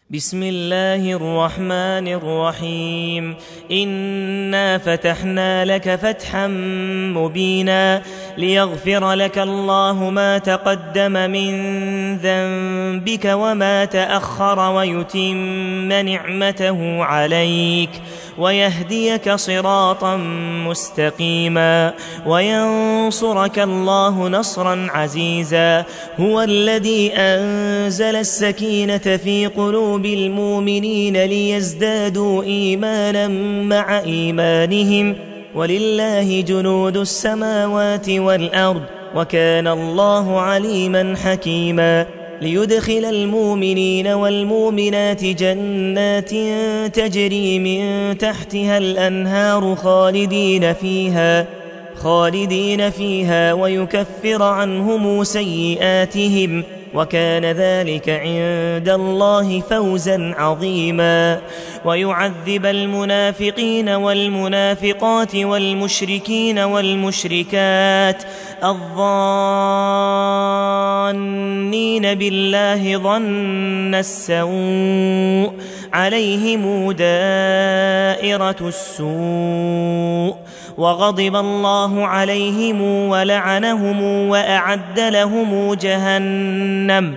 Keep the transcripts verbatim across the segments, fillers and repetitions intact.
بسم الله الرحمن الرحيم إنا فتحنا لك فتحا مبينا ليغفر لك الله ما تقدم من ذنبك وما تأخر ويتم نعمته عليك ويهديك صراطا مستقيما وينصرك الله نصرا عزيزا هو الذي أنزل السكينة في قلوب المؤمنين ليزدادوا إيمانا مع إيمانهم ولله جنود السماوات والأرض وكان الله عليما حكيما ليدخل المؤمنين والمؤمنات جنات تجري من تحتها الأنهار خالدين فيها خالدين فيها ويكفر عنهم سيئاتهم وكان ذلك عند الله فوزا عظيما ويعذب المنافقين والمنافقات والمشركين والمشركات الظانين بالله ظن السوء عليهم دائرة السوء وغضب الله عليهم ولعنهم وأعد لهم جهنم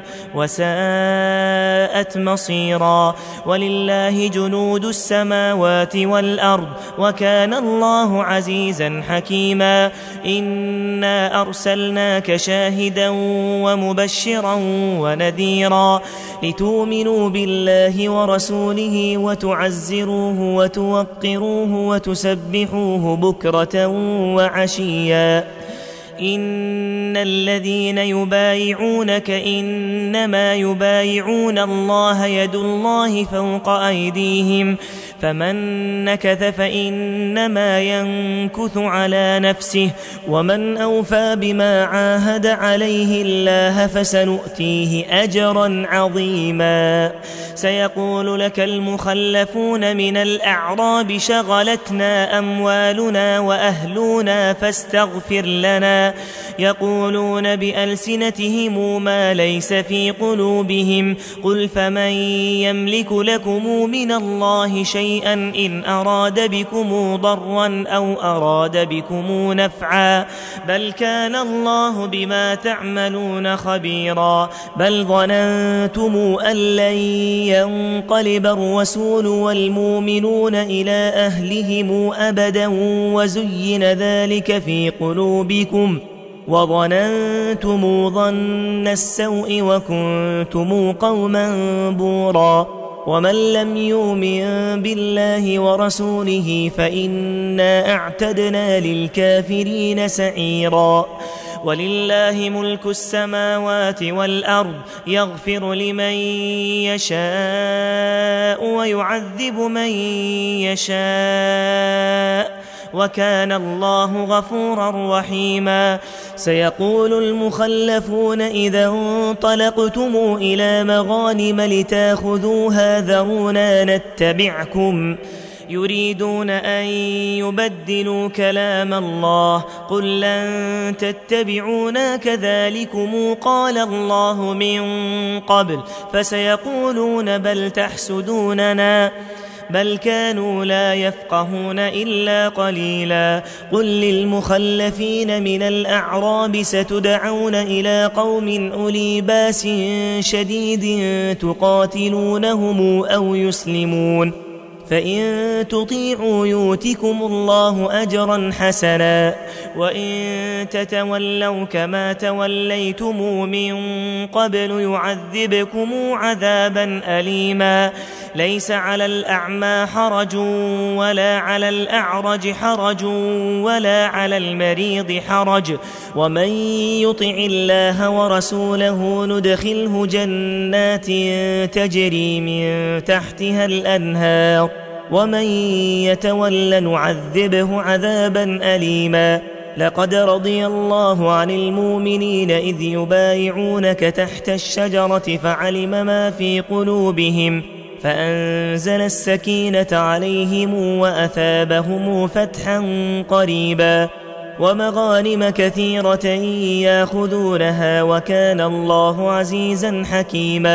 وساءت مصيرا ولله جنود السماوات والأرض وكان الله عزيزا حكيما إنا أرسلناك شاهدا ومبشرا ونذيرا لتؤمنوا بالله ورسوله وتعزروه وتوقروه وتسبحوه بكرة وعشيا إن الذين يبايعونك إنما يبايعون الله يد الله فوق أيديهم فمن نكث فإنما ينكث على نفسه ومن أوفى بما عاهد عليه الله فسنؤتيه أجرا عظيما سيقول لك المخلفون من الأعراب شغلتنا أموالنا وأهلنا فاستغفر لنا يقولون بألسنتهم ما ليس في قلوبهم قل فمن يملك لكم من الله شيئا إن أراد بكم ضرا أو أراد بكم نفعا بل كان الله بما تعملون خبيرا بل ظننتم أن لن ينقلب الرسول والمؤمنون إلى أهلهم أبدا وزين ذلك في قلوبكم وظننتم ظن السوء وكنتم قوما بورا ومن لم يؤمن بالله ورسوله فإنا أعتدنا للكافرين سعيرا ولله ملك السماوات والأرض يغفر لمن يشاء ويعذب من يشاء وكان الله غفورا رحيما سيقول المخلفون إذا انطلقتم إلى مغانم لتاخذوها ذرونا نتبعكم يريدون أن يبدلوا كلام الله قل لن تتبعونا كذلكم قال الله من قبل فسيقولون بل تحسدوننا بل كانوا لا يفقهون إلا قليلا قل للمخلفين من الأعراب ستدعون إلى قوم أولي باس شديد تقاتلونهم أو يسلمون فإن تطيعوا يؤتكم الله أجرا حسنا وإن تتولوا كما توليتم من قبل يعذبكم عذابا أليما ليس على الأعمى حرج ولا على الأعرج حرج ولا على المريض حرج ومن يطع الله ورسوله ندخله جنات تجري من تحتها الأنهار ومن يتول نعذبه عذابا أليما لقد رضي الله عن المؤمنين إذ يبايعونك تحت الشجرة فعلم ما في قلوبهم فأنزل السكينة عليهم وأثابهم فتحا قريبا ومغانم كثيرة ياخذونها وكان الله عزيزا حكيما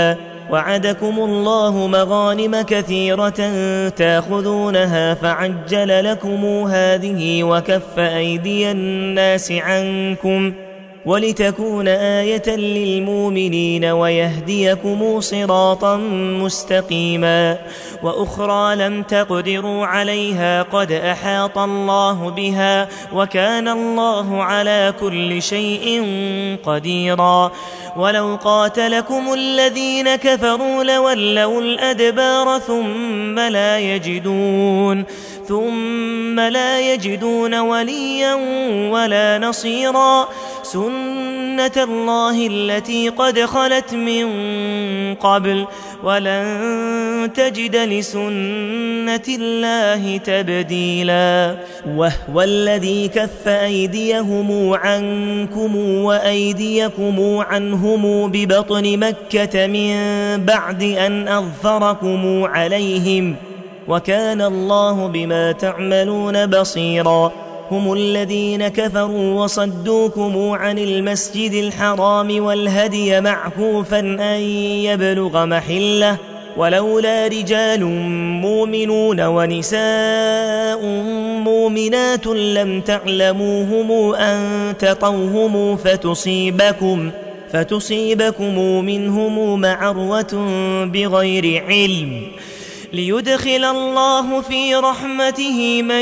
وعدكم الله مغانم كثيرة تاخذونها فعجل لكم هذه وكف أيدي الناس عنكم ولتكون آية للمؤمنين ويهديكم صراطا مستقيما وأخرى لم تقدروا عليها قد أحاط الله بها وكان الله على كل شيء قديرا ولو قاتلكم الذين كفروا لولوا الأدبار ثم لا يجدون ثم لا يجدون وليا ولا نصيرا سنة الله التي قد خلت من قبل ولن تجد لسنة الله تبديلا وهو الذي كف أيديهم عنكم وأيديكم عنهم ببطن مكة من بعد أن أظفركم عليهم وكان الله بما تعملون بصيرا هم الذين كفروا وصدوكم عن المسجد الحرام والهدي معكوفا أن يبلغ محله ولولا رجال مؤمنون ونساء مؤمنات لم تعلموهم أن تطوهم فتصيبكم فتصيبكم منهم معرة بغير علم ليدخل الله في رحمته من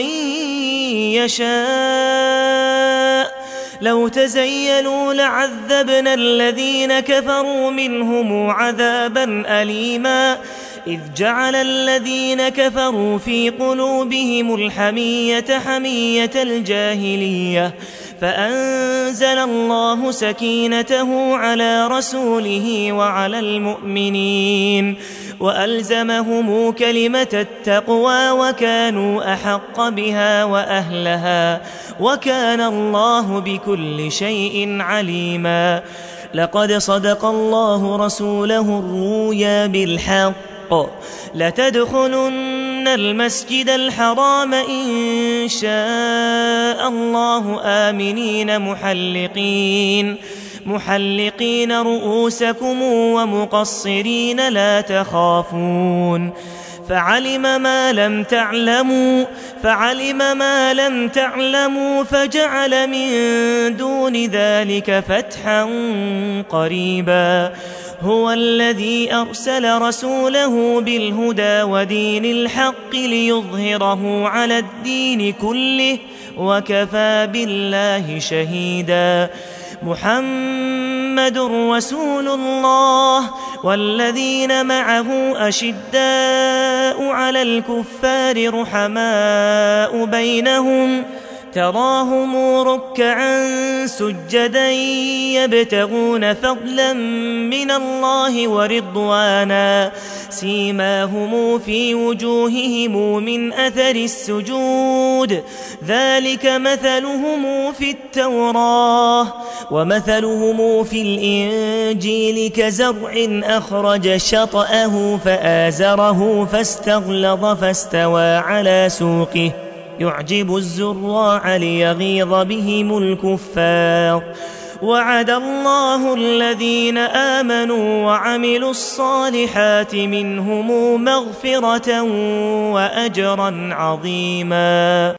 يشاء لو تزيلوا لعذبنا الذين كفروا منهم عذابا أليما إذ جعل الذين كفروا في قلوبهم الحمية حمية الجاهلية فأنزل الله سكينته على رسوله وعلى المؤمنين وألزمهم كلمة التقوى وكانوا أحق بها وأهلها وكان الله بكل شيء عليما لقد صدق الله رسوله الرؤيا بالحق لتدخلن المسجد الحرام إن شاء الله آمنين محلقين محلقين رؤوسكم ومقصرين لا تخافون فعلم ما لم تعلموا فعلم ما لم تعلموا فجعل من دون ذلك فتحا قريبا هو الذي أرسل رسوله بالهدى ودين الحق ليظهره على الدين كله وكفى بالله شهيدا محمد رسول الله والذين معه أشداء على الكفار رحماء بينهم تراهم ركعا سجدا يبتغون فضلا من الله ورضوانا سيماهم في وجوههم من أثر السجود ذلك مثلهم في التوراة ومثلهم في الإنجيل كزرع أخرج شطأه فآزره فاستغلظ فاستوى على سوقه يعجب الزراع ليغيظ بهم الكفار وعد الله الذين آمنوا وعملوا الصالحات منهم مغفرة وأجرا عظيما.